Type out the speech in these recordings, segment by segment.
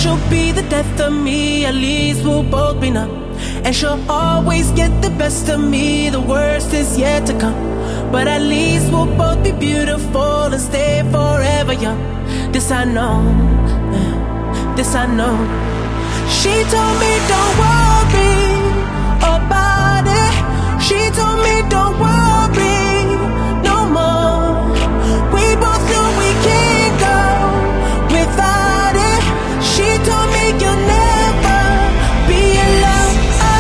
she'll be the death of me, at least we'll both be numb. And she'll always get the best of me, the worst is yet to come. But at least we'll both be beautiful and stay forever young. This I know, this I know. She told me don't worry about it. She told me don't worry no more. We both knew we can't go without it. She told me you'll never be alone.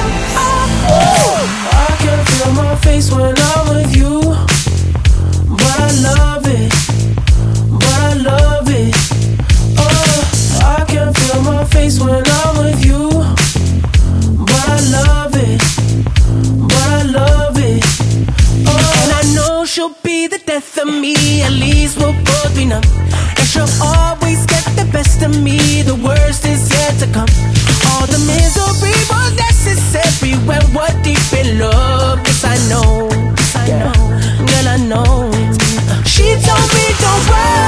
I can feel my face when I'm with you, but I love it, but I love it. Oh, I can feel my face when I'm with you, but I love it, but I love it. Oh, and I know she'll be the death of me, at least we'll both be numb. And she'll always get the best of me, the worst is yet to come. All the misery was necessary when we're deep in love. Yes, I know, yeah, girl, I know. She told me don't worry